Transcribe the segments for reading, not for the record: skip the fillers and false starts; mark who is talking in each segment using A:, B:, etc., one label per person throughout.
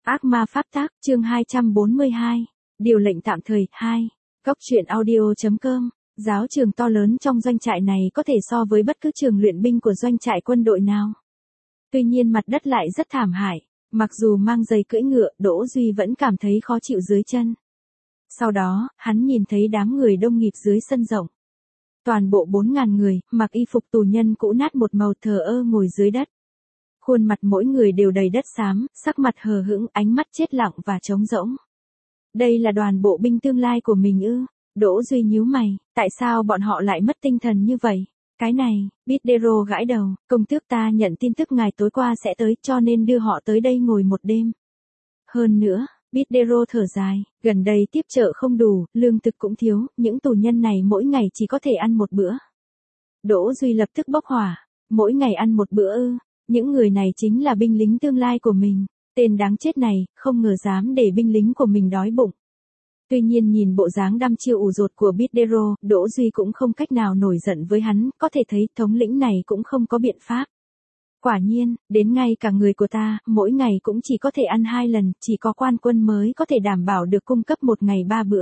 A: Ác ma pháp tác, chương 242. Điều lệnh tạm thời, 2. Cốc truyện audio.com. Giáo trường to lớn trong doanh trại này có thể so với bất cứ trường luyện binh của doanh trại quân đội nào. Tuy nhiên mặt đất lại rất thảm hại, mặc dù mang giày cưỡi ngựa, Đỗ Duy vẫn cảm thấy khó chịu dưới chân. Sau đó, hắn nhìn thấy đám người đông nghịt dưới sân rộng. Toàn bộ 4.000 người, mặc y phục tù nhân cũ nát một màu thờ ơ ngồi dưới đất. Khuôn mặt mỗi người đều đầy đất xám, sắc mặt hờ hững, ánh mắt chết lặng và trống rỗng. Đây là đoàn bộ binh tương lai của mình ư? Đỗ Duy nhíu mày, tại sao bọn họ lại mất tinh thần như vậy? Cái này, Bidero gãi đầu, công tước ta nhận tin tức ngài tối qua sẽ tới cho nên đưa họ tới đây ngồi một đêm. Hơn nữa, Bidero thở dài, gần đây tiếp trợ không đủ, lương thực cũng thiếu, những tù nhân này mỗi ngày chỉ có thể ăn một bữa. Đỗ Duy lập tức bốc hỏa, mỗi ngày ăn một bữa ư? Những người này chính là binh lính tương lai của mình, tên đáng chết này, không ngờ dám để binh lính của mình đói bụng. Tuy nhiên nhìn bộ dáng đăm chiêu ủ rột của Bidero, Đỗ Duy cũng không cách nào nổi giận với hắn, có thể thấy thống lĩnh này cũng không có biện pháp. Quả nhiên, đến ngay cả người của ta, mỗi ngày cũng chỉ có thể ăn 2 lần, chỉ có quan quân mới có thể đảm bảo được cung cấp một ngày 3 bữa.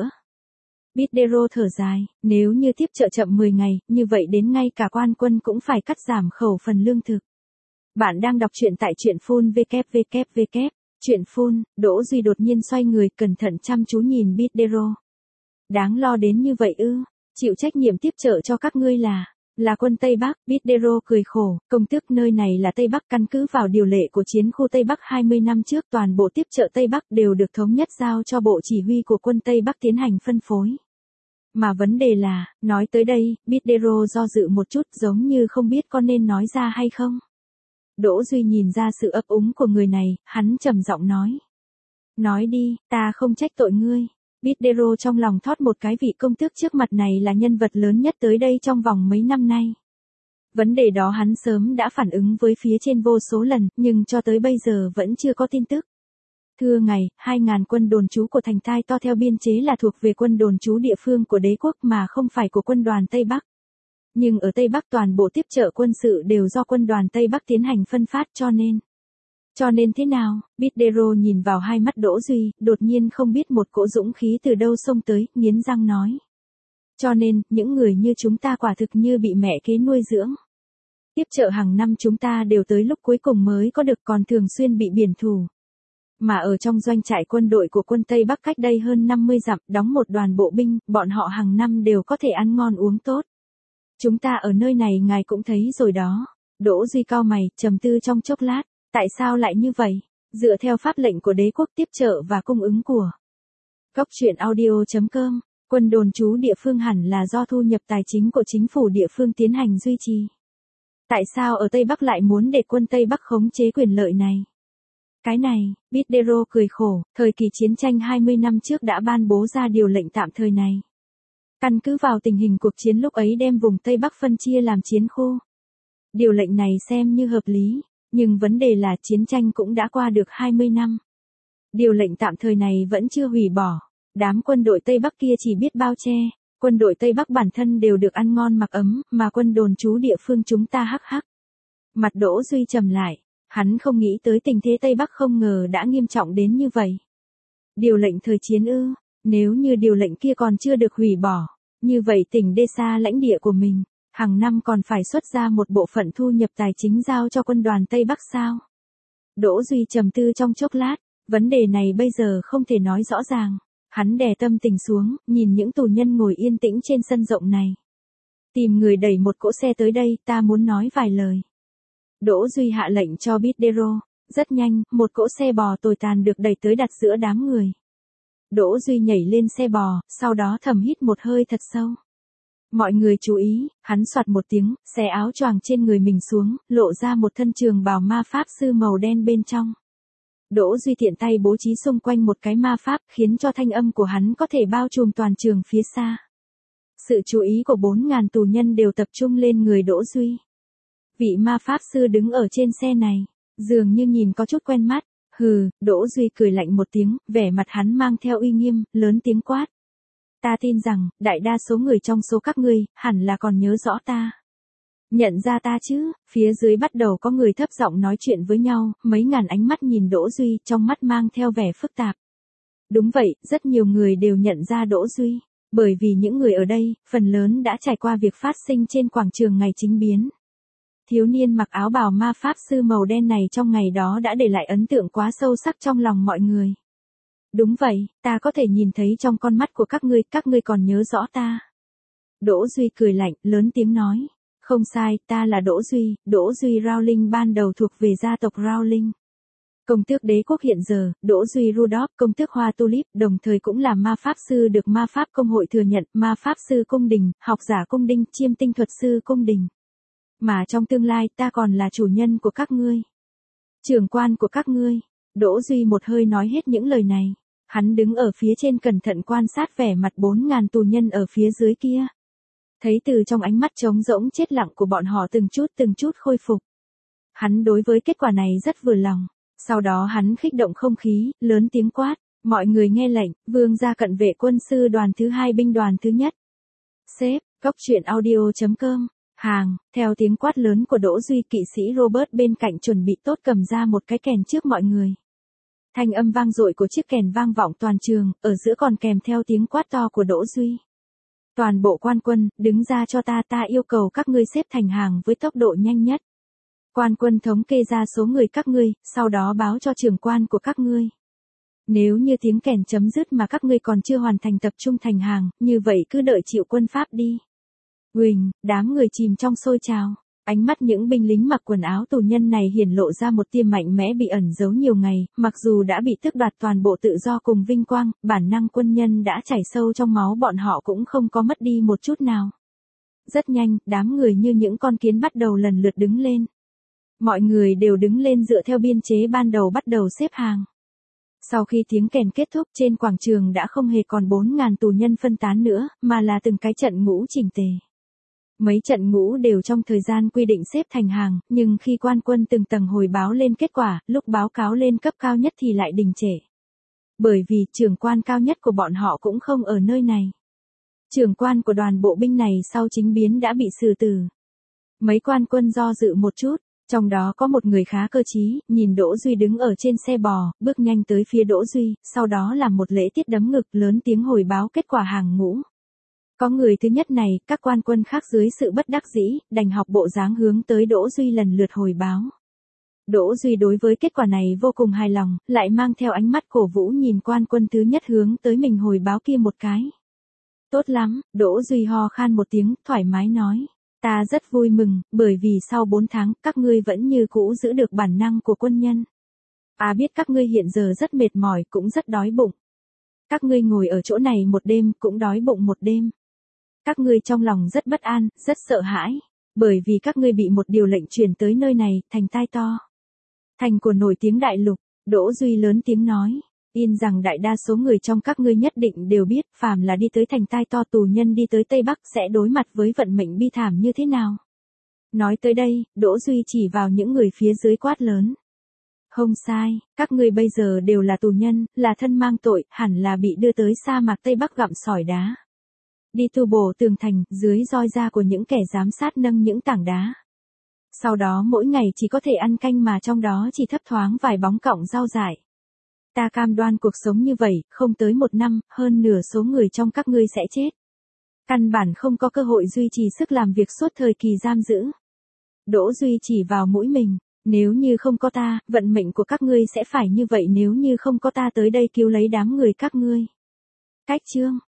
A: Bidero thở dài, nếu như tiếp trợ chậm 10 ngày, như vậy đến ngay cả quan quân cũng phải cắt giảm khẩu phần lương thực. Bạn đang đọc truyện tại truyện phun www. Truyện phun, Đỗ Duy đột nhiên xoay người cẩn thận chăm chú nhìn Bidero. Đáng lo đến như vậy ư? Chịu trách nhiệm tiếp trợ cho các ngươi là quân Tây Bắc. Bidero cười khổ, công tước nơi này là Tây Bắc, căn cứ vào điều lệ của chiến khu Tây Bắc 20 năm trước toàn bộ tiếp trợ Tây Bắc đều được thống nhất giao cho bộ chỉ huy của quân Tây Bắc tiến hành phân phối. Mà vấn đề là, nói tới đây, Bidero do dự một chút giống như không biết có nên nói ra hay không. Đỗ Duy nhìn ra sự ấp úng của người này, hắn trầm giọng nói. Nói đi, ta không trách tội ngươi. Bidero trong lòng thót một cái, vị công tước trước mặt này là nhân vật lớn nhất tới đây trong vòng mấy năm nay. Vấn đề đó hắn sớm đã phản ứng với phía trên vô số lần, nhưng cho tới bây giờ vẫn chưa có tin tức. Thưa ngài, 2.000 quân đồn trú của thành Tai To theo biên chế là thuộc về quân đồn trú địa phương của đế quốc mà không phải của quân đoàn Tây Bắc. Nhưng ở Tây Bắc toàn bộ tiếp trợ quân sự đều do quân đoàn Tây Bắc tiến hành phân phát cho nên thế nào? Bidero nhìn vào hai mắt Đỗ Duy, đột nhiên không biết một cỗ dũng khí từ đâu xông tới, nghiến răng nói. Cho nên, những người như chúng ta quả thực như bị mẹ kế nuôi dưỡng. Tiếp trợ hàng năm chúng ta đều tới lúc cuối cùng mới có được, còn thường xuyên bị biển thủ. Mà ở trong doanh trại quân đội của quân Tây Bắc cách đây hơn 50 dặm, đóng một đoàn bộ binh, bọn họ hàng năm đều có thể ăn ngon uống tốt. Chúng ta ở nơi này ngài cũng thấy rồi đó. Đỗ Duy cau mày, trầm tư trong chốc lát. Tại sao lại như vậy? Dựa theo pháp lệnh của đế quốc tiếp trợ và cung ứng của Cốc truyện audio.com, quân đồn trú địa phương hẳn là do thu nhập tài chính của chính phủ địa phương tiến hành duy trì. Tại sao ở Tây Bắc lại muốn để quân Tây Bắc khống chế quyền lợi này? Cái này, Bidero cười khổ, thời kỳ chiến tranh 20 năm trước đã ban bố ra điều lệnh tạm thời này. Căn cứ vào tình hình cuộc chiến lúc ấy đem vùng Tây Bắc phân chia làm chiến khu. Điều lệnh này xem như hợp lý, nhưng vấn đề là chiến tranh cũng đã qua được 20 năm. Điều lệnh tạm thời này vẫn chưa hủy bỏ. Đám quân đội Tây Bắc kia chỉ biết bao che. Quân đội Tây Bắc bản thân đều được ăn ngon mặc ấm, mà quân đồn trú địa phương chúng ta hắc hắc. Mặt Đỗ Duy trầm lại, hắn không nghĩ tới tình thế Tây Bắc không ngờ đã nghiêm trọng đến như vậy. Điều lệnh thời chiến ư? Nếu như điều lệnh kia còn chưa được hủy bỏ, như vậy tỉnh Desa lãnh địa của mình, hàng năm còn phải xuất ra một bộ phận thu nhập tài chính giao cho quân đoàn Tây Bắc sao? Đỗ Duy trầm tư trong chốc lát, vấn đề này bây giờ không thể nói rõ ràng. Hắn đè tâm tình xuống, nhìn những tù nhân ngồi yên tĩnh trên sân rộng này. Tìm người đẩy một cỗ xe tới đây, ta muốn nói vài lời. Đỗ Duy hạ lệnh cho Bidero. Rất nhanh, một cỗ xe bò tồi tàn được đẩy tới đặt giữa đám người. Đỗ Duy nhảy lên xe bò, sau đó thầm hít một hơi thật sâu. Mọi người chú ý, hắn soạt một tiếng, xé áo choàng trên người mình xuống, lộ ra một thân trường bào ma pháp sư màu đen bên trong. Đỗ Duy tiện tay bố trí xung quanh một cái ma pháp, khiến cho thanh âm của hắn có thể bao trùm toàn trường phía xa. Sự chú ý của 4.000 tù nhân đều tập trung lên người Đỗ Duy. Vị ma pháp sư đứng ở trên xe này, dường như nhìn có chút quen mắt. Hừ, Đỗ Duy cười lạnh một tiếng, vẻ mặt hắn mang theo uy nghiêm, lớn tiếng quát. Ta tin rằng, đại đa số người trong số các ngươi, hẳn là còn nhớ rõ ta. Nhận ra ta chứ, phía dưới bắt đầu có người thấp giọng nói chuyện với nhau, mấy ngàn ánh mắt nhìn Đỗ Duy, trong mắt mang theo vẻ phức tạp. Đúng vậy, rất nhiều người đều nhận ra Đỗ Duy, bởi vì những người ở đây, phần lớn đã trải qua việc phát sinh trên quảng trường ngày chính biến. Thiếu niên mặc áo bào ma pháp sư màu đen này trong ngày đó đã để lại ấn tượng quá sâu sắc trong lòng mọi người. Đúng vậy, ta có thể nhìn thấy trong con mắt của các ngươi còn nhớ rõ ta. Đỗ Duy cười lạnh, lớn tiếng nói. Không sai, ta là Đỗ Duy Rowling ban đầu thuộc về gia tộc Rowling. Công tước đế quốc hiện giờ, Đỗ Duy Rudolph, công tước hoa tulip, đồng thời cũng là ma pháp sư được ma pháp công hội thừa nhận, ma pháp sư cung đình, học giả cung đình, chiêm tinh thuật sư cung đình. Mà trong tương lai ta còn là chủ nhân của các ngươi. Trưởng quan của các ngươi. Đỗ Duy một hơi nói hết những lời này. Hắn đứng ở phía trên cẩn thận quan sát vẻ mặt 4.000 tù nhân ở phía dưới kia. Thấy từ trong ánh mắt trống rỗng chết lặng của bọn họ từng chút khôi phục. Hắn đối với kết quả này rất vừa lòng. Sau đó hắn khích động không khí, lớn tiếng quát. Mọi người nghe lệnh, vương gia cận vệ quân sư đoàn thứ 2 binh đoàn thứ nhất. Sếp, cóc truyện audio.com. Hàng, theo tiếng quát lớn của Đỗ Duy, kỵ sĩ Robert bên cạnh chuẩn bị tốt cầm ra một cái kèn trước mọi người. Thanh âm vang dội của chiếc kèn vang vọng toàn trường, ở giữa còn kèm theo tiếng quát to của Đỗ Duy. Toàn bộ quan quân, đứng ra cho ta yêu cầu các ngươi xếp thành hàng với tốc độ nhanh nhất. Quan quân thống kê ra số người các ngươi, sau đó báo cho trưởng quan của các ngươi. Nếu như tiếng kèn chấm dứt mà các ngươi còn chưa hoàn thành tập trung thành hàng, như vậy cứ đợi chịu quân pháp đi. Huỳnh, đám người chìm trong sôi trào. Ánh mắt những binh lính mặc quần áo tù nhân này hiển lộ ra một tia mạnh mẽ bị ẩn giấu nhiều ngày, mặc dù đã bị tước đoạt toàn bộ tự do cùng vinh quang, bản năng quân nhân đã chảy sâu trong máu bọn họ cũng không có mất đi một chút nào. Rất nhanh, đám người như những con kiến bắt đầu lần lượt đứng lên. Mọi người đều đứng lên dựa theo biên chế ban đầu bắt đầu xếp hàng. Sau khi tiếng kèn kết thúc trên quảng trường đã không hề còn 4.000 tù nhân phân tán nữa, mà là từng cái trận ngũ chỉnh tề. Mấy trận ngũ đều trong thời gian quy định xếp thành hàng, nhưng khi quan quân từng tầng hồi báo lên kết quả, lúc báo cáo lên cấp cao nhất thì lại đình trệ. Bởi vì trưởng quan cao nhất của bọn họ cũng không ở nơi này. Trưởng quan của đoàn bộ binh này sau chính biến đã bị xử tử. Mấy quan quân do dự một chút, trong đó có một người khá cơ trí, nhìn Đỗ Duy đứng ở trên xe bò, bước nhanh tới phía Đỗ Duy, sau đó làm một lễ tiết đấm ngực lớn tiếng hồi báo kết quả hàng ngũ. Có người thứ nhất này, các quan quân khác dưới sự bất đắc dĩ, đành học bộ dáng hướng tới Đỗ Duy lần lượt hồi báo. Đỗ Duy đối với kết quả này vô cùng hài lòng, lại mang theo ánh mắt cổ vũ nhìn quan quân thứ nhất hướng tới mình hồi báo kia một cái. Tốt lắm, Đỗ Duy ho khan một tiếng, thoải mái nói. Ta rất vui mừng, bởi vì sau 4 tháng, các ngươi vẫn như cũ giữ được bản năng của quân nhân. Biết các ngươi hiện giờ rất mệt mỏi, cũng rất đói bụng. Các ngươi ngồi ở chỗ này một đêm, cũng đói bụng một đêm. Các ngươi trong lòng rất bất an, rất sợ hãi, bởi vì các ngươi bị một điều lệnh truyền tới nơi này, thành tai to. Thành của nổi tiếng đại lục, Đỗ Duy lớn tiếng nói, tin rằng đại đa số người trong các ngươi nhất định đều biết, phàm là đi tới thành tai to tù nhân đi tới Tây Bắc sẽ đối mặt với vận mệnh bi thảm như thế nào. Nói tới đây, Đỗ Duy chỉ vào những người phía dưới quát lớn. Không sai, các ngươi bây giờ đều là tù nhân, là thân mang tội, hẳn là bị đưa tới sa mạc Tây Bắc gặm sỏi đá. Đi tu bổ tường thành, dưới roi da của những kẻ giám sát nâng những tảng đá. Sau đó mỗi ngày chỉ có thể ăn canh mà trong đó chỉ thấp thoáng vài bóng cọng rau dại. Ta cam đoan cuộc sống như vậy, không tới 1 năm, hơn nửa số người trong các ngươi sẽ chết. Căn bản không có cơ hội duy trì sức làm việc suốt thời kỳ giam giữ. Đỗ Duy chỉ vào mũi mình, nếu như không có ta, vận mệnh của các ngươi sẽ phải như vậy nếu như không có ta tới đây cứu lấy đám người các ngươi. Cách chương